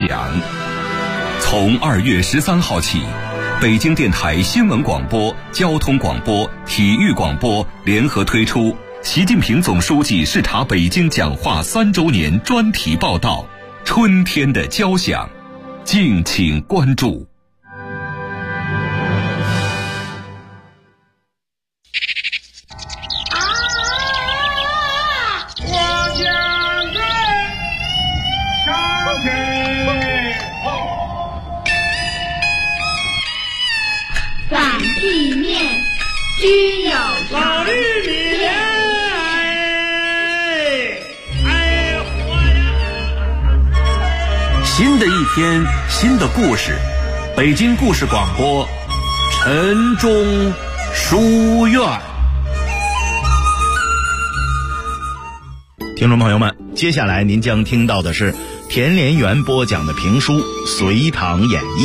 扬。从2月13号起，北京电台新闻广播、交通广播、体育广播联合推出习近平总书记视察北京讲话3周年专题报道《春天的交响》，敬请关注。 反地面均有老玉米莲， 新的一天，新的故事，北京故事广播，晨钟书院。听众朋友们，接下来您将听到的是田连元播讲的评书《隋唐演义》。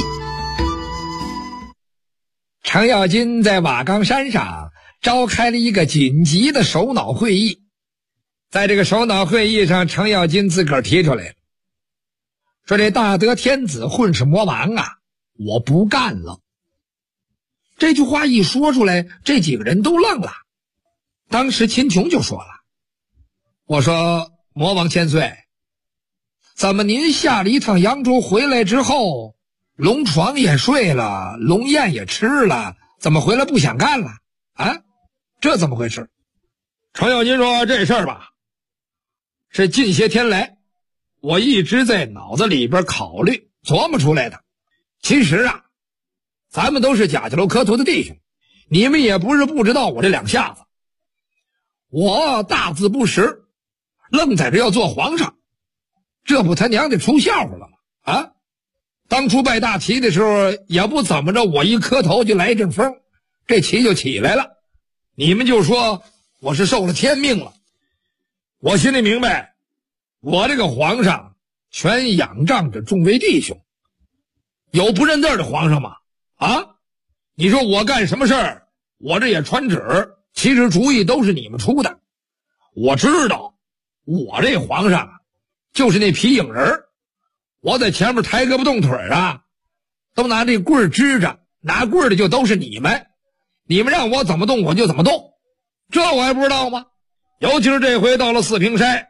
程咬金在瓦岗山上召开了一个紧急的首脑会议。在这个首脑会议上，程咬金自个儿提出来了，说这大德天子混世魔王啊，我不干了。这句话一说出来，这几个人都愣了。当时秦琼就说了，我说魔王千岁，怎么您下了一趟扬州回来之后，龙床也睡了，龙宴也吃了，怎么回来不想干了啊？这怎么回事？程咬金说，这事儿吧，是近些天来我一直在脑子里边考虑琢磨出来的。其实啊，咱们都是贾家楼磕头的弟兄，你们也不是不知道我这两下子。我大字不识，愣在这要做皇上，这不他娘的出笑话了吗？啊！当初拜大旗的时候也不怎么着，我一磕头就来一阵风，这旗就起来了。你们就说我是受了天命了。我心里明白，我这个皇上全仰仗着众位弟兄，有不认字的皇上吗？啊，你说我干什么事儿，我这也传旨，其实主意都是你们出的。我知道我这皇上就是那皮影人，我在前面抬胳膊动腿啊，都拿这棍儿支着，拿棍儿的就都是你们，你们让我怎么动我就怎么动，这我还不知道吗？尤其是这回到了四平山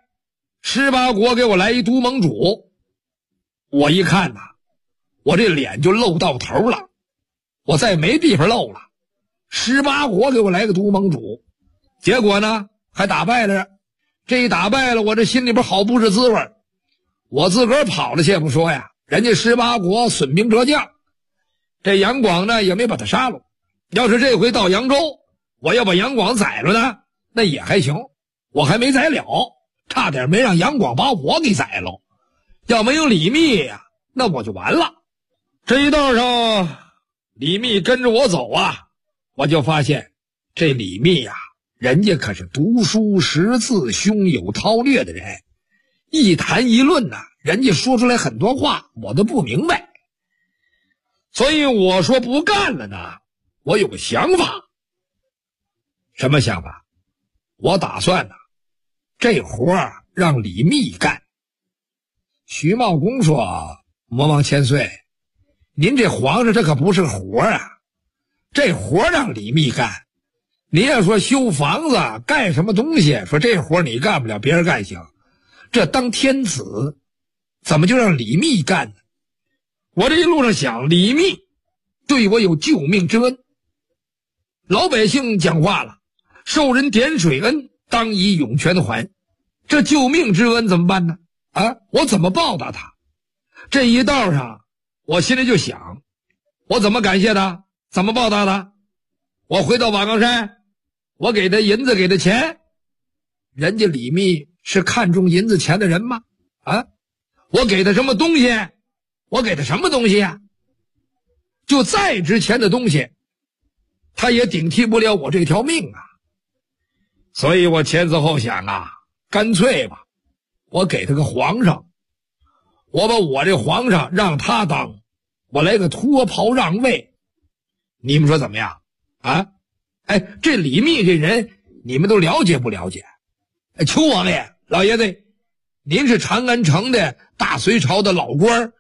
，18国给我来一都盟主，我一看呐，我这脸就露到头了，我再没地方露了。18国给我来个都盟主，结果呢还打败了，这一打败了，我这心里边好不是滋味。我自个儿跑了先不说呀，人家18国损兵折将，这杨广呢也没把他杀了。要是这回到扬州，我要把杨广宰了呢，那也还行，我还没宰了，差点没让杨广把我给宰了。要没有李密呀，那我就完了。这一道上李密跟着我走啊，我就发现这李密呀，人家可是读书识字胸有韬略的人，一谈一论呐，人家说出来很多话我都不明白。所以我说不干了呢，我有个想法。什么想法？我打算呢，这活让李密干。徐茂公说，魔王千岁，您这皇上这可不是活啊，这活让李密干。您要说修房子干什么东西，说这活你干不了，别人干行，这当天子怎么就让李密干呢？我这一路上想，李密对我有救命之恩，老百姓讲话了，受人点水恩，当以涌泉还。这救命之恩怎么办呢？啊，我怎么报答他？这一道上我心里就想，我怎么感谢他，怎么报答他？我回到瓦岗山，我给他银子，给他钱，人家李密是看重银子钱的人吗？啊，我给他什么东西？我给他什么东西呀？就再值钱的东西，他也顶替不了我这条命啊。所以我前思后想啊，干脆吧，我给他个皇上，我把我这皇上让他当，我来个脱袍让位，你们说怎么样啊？哎，这李密这人你们都了解不了解？哎，邱王爷老爷子，您是长安城的大隋朝的老官，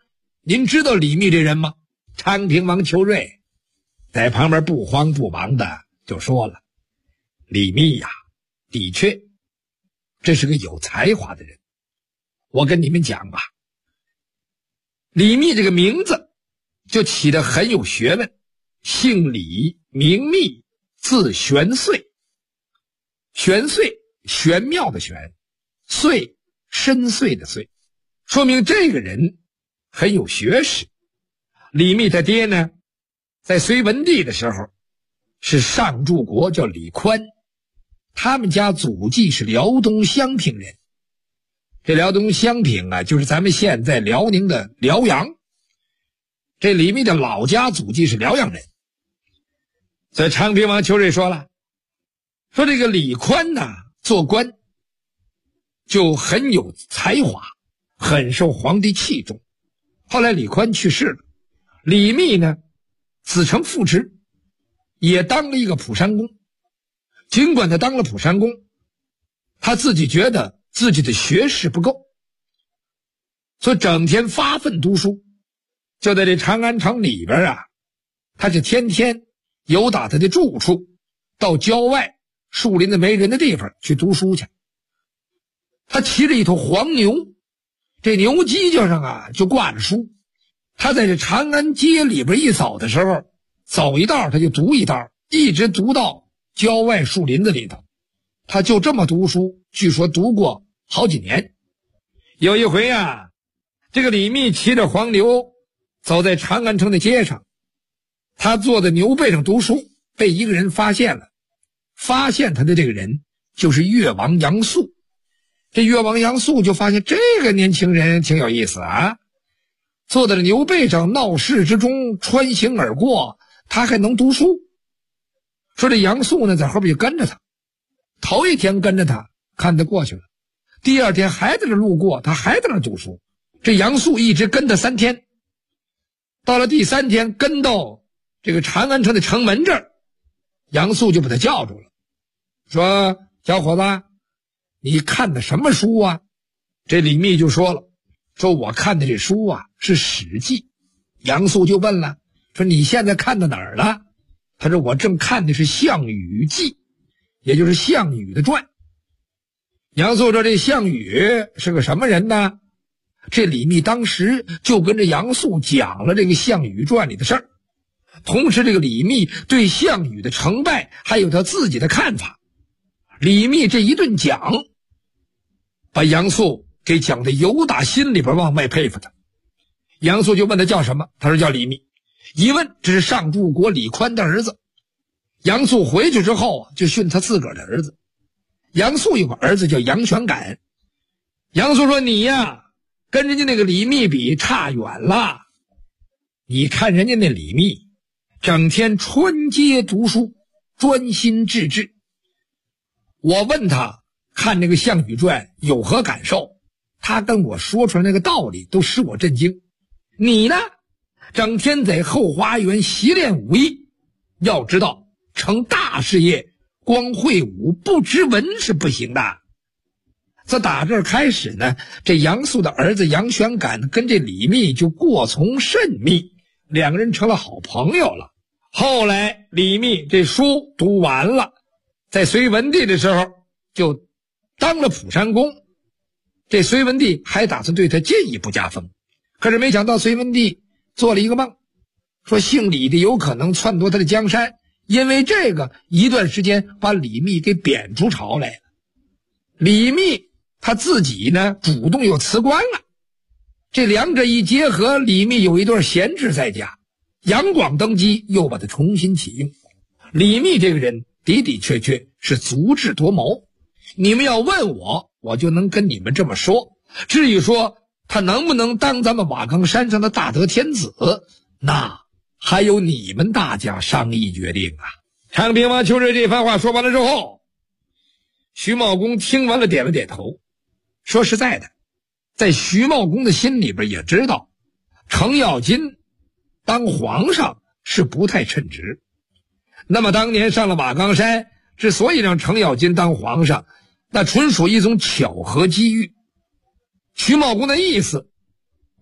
您知道李密这人吗？昌平王邱瑞在旁边不慌不忙的就说了，李密呀，的确这是个有才华的人。我跟你们讲吧，李密这个名字就起得很有学问，姓李，名密，字玄岁。玄岁，玄妙的玄，岁，深邃的邃，说明这个人很有学识。李密他爹呢，在隋文帝的时候是上柱国，叫李宽，他们家祖籍是辽东襄平人。这辽东襄平啊，就是咱们现在辽宁的辽阳。这李密的老家祖籍是辽阳人。所以昌平王邱瑞说了，说这个李宽呢，做官就很有才华，很受皇帝器重。后来李宽去世了，李密呢子承父职，也当了一个普山公。尽管他当了普山公，他自己觉得自己的学识不够，所以整天发奋读书。就在这长安城里边啊，他就天天由打他的住处到郊外树林子没人的地方去读书去。他骑着一头黄牛，这牛犄角上啊就挂着书。他在这长安街里边一走的时候，走一道他就读一道，一直读到郊外树林子里头。他就这么读书，据说读过好几年。有一回啊，这个李密骑着黄牛走在长安城的街上，他坐在牛背上读书，被一个人发现了。发现他的这个人就是越王杨素。这越王杨素就发现这个年轻人挺有意思啊，坐在牛背上闹市之中穿行而过，他还能读书。说这杨素呢在后边就跟着他，头一天跟着他看他过去了，第二天还在这路过，他还在那读书。这杨素一直跟他3天，到了第3天跟到这个长安城的城门这儿，杨素就把他叫住了，说小伙子，你看的什么书啊？这李密就说了，说我看的这书啊是史记。杨素就问了，说你现在看到哪儿了？他说我正看的是项羽记，也就是项羽的传。杨素说这项羽是个什么人呢？这李密当时就跟着杨素讲了这个项羽传里的事儿，同时这个李密对项羽的成败还有他自己的看法。李密这一顿讲，把杨素给讲的由打心里边往外佩服他。杨素就问他叫什么，他说叫李密。一问这是上柱国李宽的儿子。杨素回去之后就训他自个儿的儿子。杨素有个儿子叫杨玄感。杨素说你呀跟人家那个李密比差远了。你看人家那李密整天穿街读书，专心致志。我问他看这个项羽传有何感受，他跟我说出来那个道理都使我震惊。你呢整天在后花园习练武艺，要知道成大事业光会武不知文是不行的。自打这儿开始呢，这杨素的儿子杨玄感跟这李密就过从甚密，两个人成了好朋友了。后来李密这书读完了，在隋文帝的时候就当了普山公。这隋文帝还打算对他进一步加封，可是没想到隋文帝做了一个梦，说姓李的有可能篡夺他的江山，因为这个一段时间把李密给贬出朝来了。李密他自己呢主动又辞官了，这两者一结合，李密有一段闲置在家，杨广登基又把他重新启用。李密这个人的的确确是足智多谋，你们要问我，我就能跟你们这么说。至于说他能不能当咱们瓦岗山上的大德天子，那还由你们大家商议决定啊。昌平王邱瑞这番话说完了之后，徐茂公听完了点了点头。说实在的，在徐茂公的心里边也知道程咬金当皇上是不太称职。那么当年上了瓦岗山，之所以让程咬金当皇上，那纯属一种巧合机遇。徐茂公的意思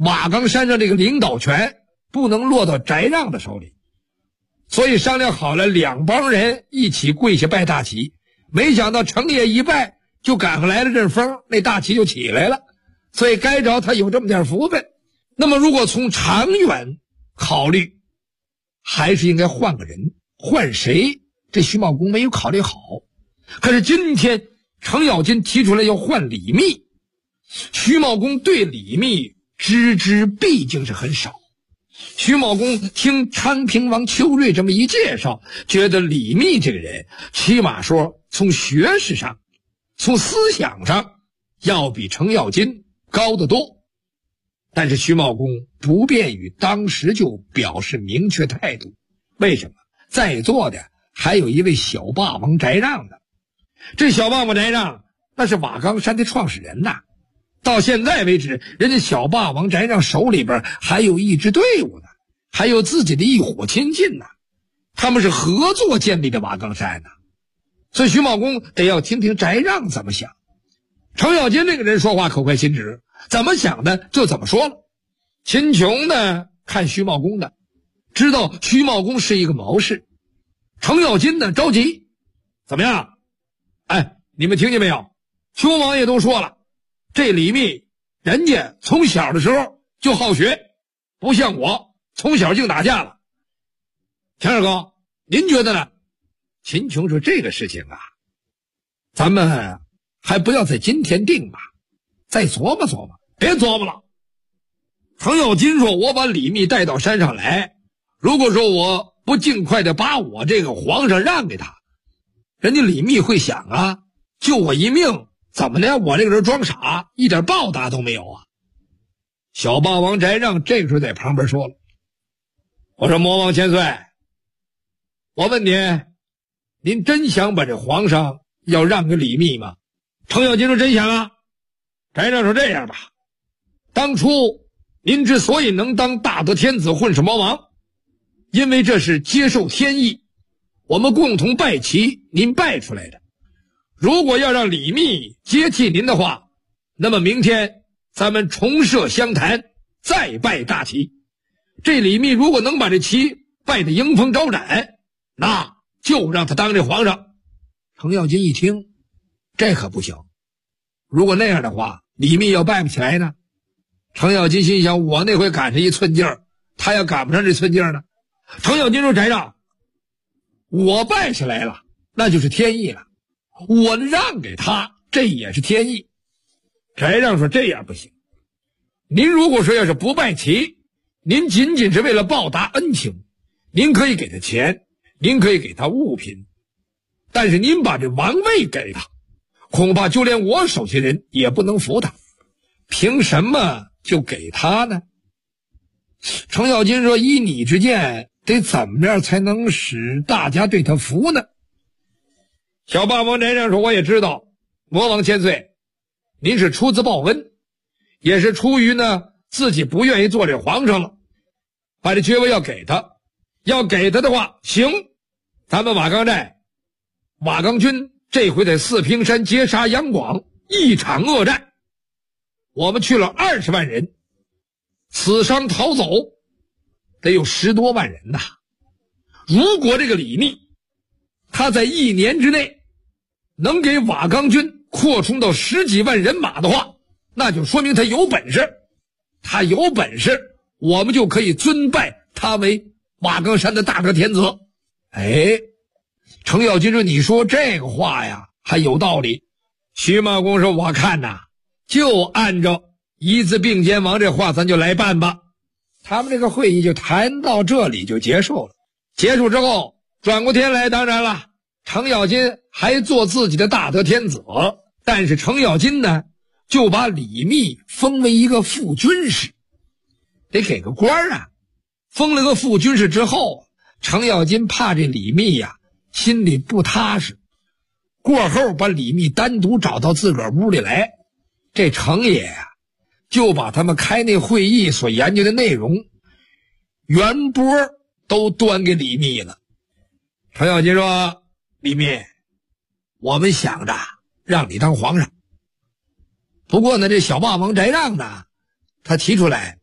瓦岗山上这个领导权不能落到翟让的手里，所以商量好了，两帮人一起跪下拜大旗。没想到成也一拜，就赶上来了阵风，那大旗就起来了。所以该着他有这么点福分。那么如果从长远考虑，还是应该换个人。换谁？这徐茂公没有考虑好。可是今天程咬金提出来要换李密，徐茂公对李密知毕竟是很少。徐茂公听昌平王邱瑞这么一介绍，觉得李密这个人起码说从学识上从思想上要比程咬金高得多。但是徐茂公不便于当时就表示明确态度。为什么？在座的还有一位小霸王翟让的。这小霸王翟让那是瓦岗山的创始人呐，到现在为止，人家小霸王翟让手里边还有一支队伍呢，还有自己的一伙亲信呢，他们是合作建立的瓦岗山呢。所以徐茂公得要听听翟让怎么想。程咬金这个人说话口快心直，怎么想的就怎么说了。秦琼呢看徐茂公的，知道徐茂公是一个谋士。程咬金呢着急，怎么样？哎，你们听见没有？邱王爷都说了，这李密人家从小的时候就好学，不像我从小净打架了。田二哥，您觉得呢？秦琼说，这个事情啊，咱们还不要在今天定吧，再琢磨琢磨。别琢磨了。程咬金说，我把李密带到山上来，如果说我不尽快的把我这个皇上让给他，人家李密会想啊，救我一命，怎么的？我这个人装傻，一点报答都没有啊。小霸王翟让这个时候在旁边说了，我说魔王千岁，我问您真想把这皇上要让给李密吗？程咬金说，真想啊。翟让说，这样吧，当初您之所以能当大德天子混世魔王，因为这是接受天意，我们共同拜旗，您拜出来的。如果要让李密接替您的话，那么明天咱们重设香坛，再拜大旗。这李密如果能把这旗拜得迎风招展，那就让他当这皇上。程咬金一听，这可不行，如果那样的话，李密要拜不起来呢。程咬金心想，我那回赶上一寸劲儿，他要赶不上这寸劲儿呢。程咬金说，翟让，我拜下来了，那就是天意了，我让给他，这也是天意。翟让说，这样不行，您如果说要是不拜旗，您仅仅是为了报答恩情，您可以给他钱，您可以给他物品，但是您把这王位给他，恐怕就连我手下人也不能服他，凭什么就给他呢？程咬金说，依你之见，得怎么样才能使大家对他服呢？小霸王翟让说，我也知道，魔王千岁，您是出自报恩，也是出于呢自己不愿意做这皇上了，把这爵位要给他。要给他的话，行，咱们瓦岗寨瓦岗军这回在四平山截杀杨广，一场恶战，我们去了20万人，死伤逃走得有10多万人呐。如果这个李密他在1年之内能给瓦岗军扩充到10几万人马的话，那就说明他有本事。他有本事，我们就可以尊拜他为瓦岗山的大德天子。哎，程咬金说，你说这个话呀还有道理。徐茂公说，我看呐，就按照一字并肩王这话咱就来办吧。他们这个会议就谈到这里就结束了。结束之后转过天来，当然了，程咬金还做自己的大德天子，但是程咬金呢就把李密封为一个副军师，得给个官啊。封了个副军师之后，程咬金怕这李密呀心里不踏实，过后把李密单独找到自个儿屋里来，这程爷呀就把他们开那会议所研究的内容原波都端给李密了。程咬金说，李密，我们想着让你当皇上，不过呢这小霸王翟让呢他提出来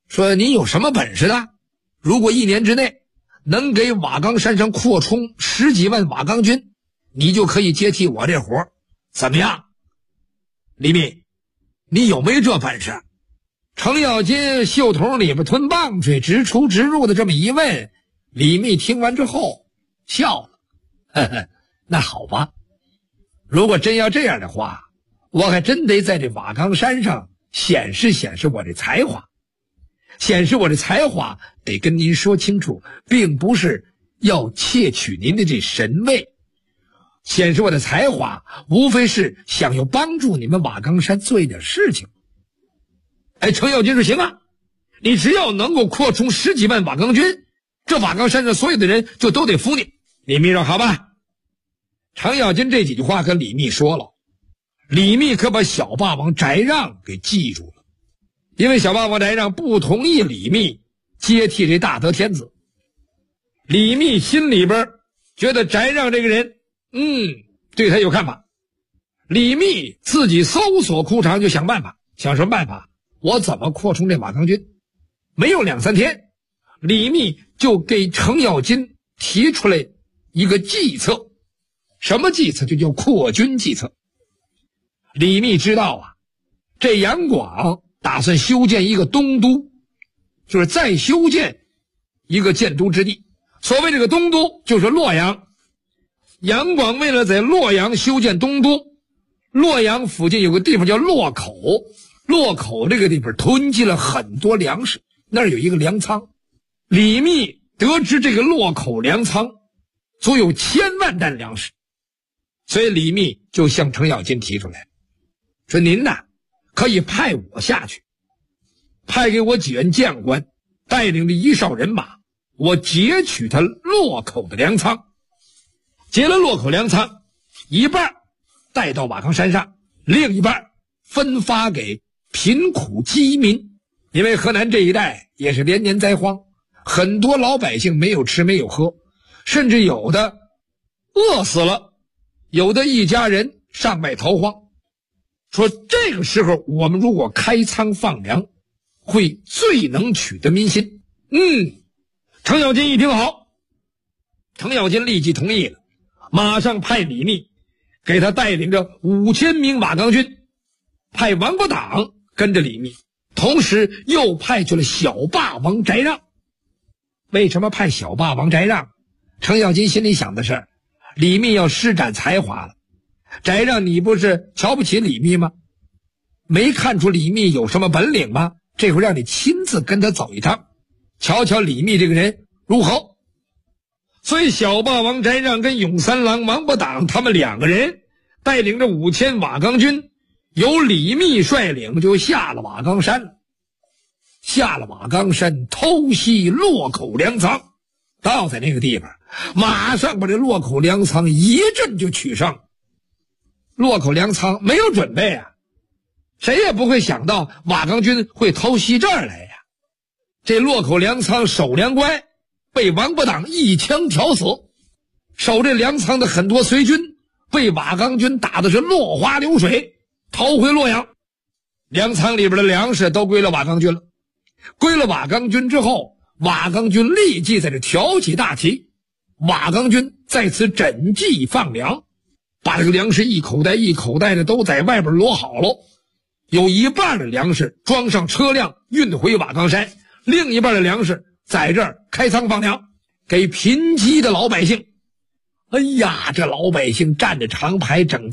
说你有什么本事的？如果1年之内能给瓦岗山上扩充10几万瓦岗军，你就可以接替我这活，怎么样？李密，你有没这本事？程咬金袖筒里边吞棒槌，直出直入的这么一问，李密听完之后笑了，呵呵，那好吧，如果真要这样的话，我还真得在这瓦岗山上显示显示我这才华。显示我这才华得跟您说清楚，并不是要窃取您的这神位，显示我的才华无非是想要帮助你们瓦岗山做一点事情。程咬金说行啊，你只要能够扩充10几万瓦岗军，这瓦岗山上所有的人就都得服你。李密说好吧。程咬金这几句话跟李密说了，李密可把小霸王翟让给记住了，因为小霸王翟让不同意李密接替这大德天子。李密心里边觉得翟让这个人对他有看法。李密自己搜索裤长就想办法，想什么办法？我怎么扩充这瓦岗军？没有2、3天，李密就给程咬金提出来一个计策。什么计策？就叫扩军计策。李密知道啊，这杨广打算修建一个东都，就是再修建一个建都之地。所谓这个东都就是洛阳。杨广为了在洛阳修建东都，洛阳附近有个地方叫洛口，洛口这个地方囤积了很多粮食，那儿有一个粮仓。李密得知这个洛口粮仓足有1000万担粮食，所以李密就向程咬金提出来说，您呐可以派我下去，派给我几员将官，带领着1哨人马，我劫取他洛口的粮仓，劫了洛口粮仓，一半带到瓦岗山上，另一半分发给贫苦饥民。因为河南这一带也是连年灾荒，很多老百姓没有吃没有喝，甚至有的饿死了，有的一家人上外逃荒。说这个时候我们如果开仓放粮，会最能取得民心。程咬金一听好，程咬金立即同意了，马上派李密给他带领着5000名瓦岗军，派王伯党跟着李密，同时又派去了小霸王翟让。为什么派小霸王翟让？程咬金心里想的是，李密要施展才华了，翟让你不是瞧不起李密吗？没看出李密有什么本领吗？这回让你亲自跟他走一趟，瞧瞧李密这个人如何。所以小霸王翟让跟永三郎王伯党他们2个人带领着5000瓦岗军，由李密率领就下了瓦岗山了。下了瓦岗山，偷袭洛口粮仓，到在那个地方，马上把这洛口粮仓一阵就取上。洛口粮仓没有准备啊，谁也不会想到瓦岗军会偷袭这儿来呀。这洛口粮仓守粮官被王伯党一枪挑死，守这粮仓的很多随军被瓦岗军打的是落花流水，逃回洛阳。粮仓里边的粮食都归了瓦岗军了。归了瓦岗军之后，瓦岗军立即在这挑起大旗，瓦岗军在此整计放粮，把这个粮食一口袋一口袋的都在外边摞好了，有一半的粮食装上车辆运回瓦岗山，另一半的粮食在这儿开仓放粮，给贫瘠的老百姓。哎呀，这老百姓站着长排，整天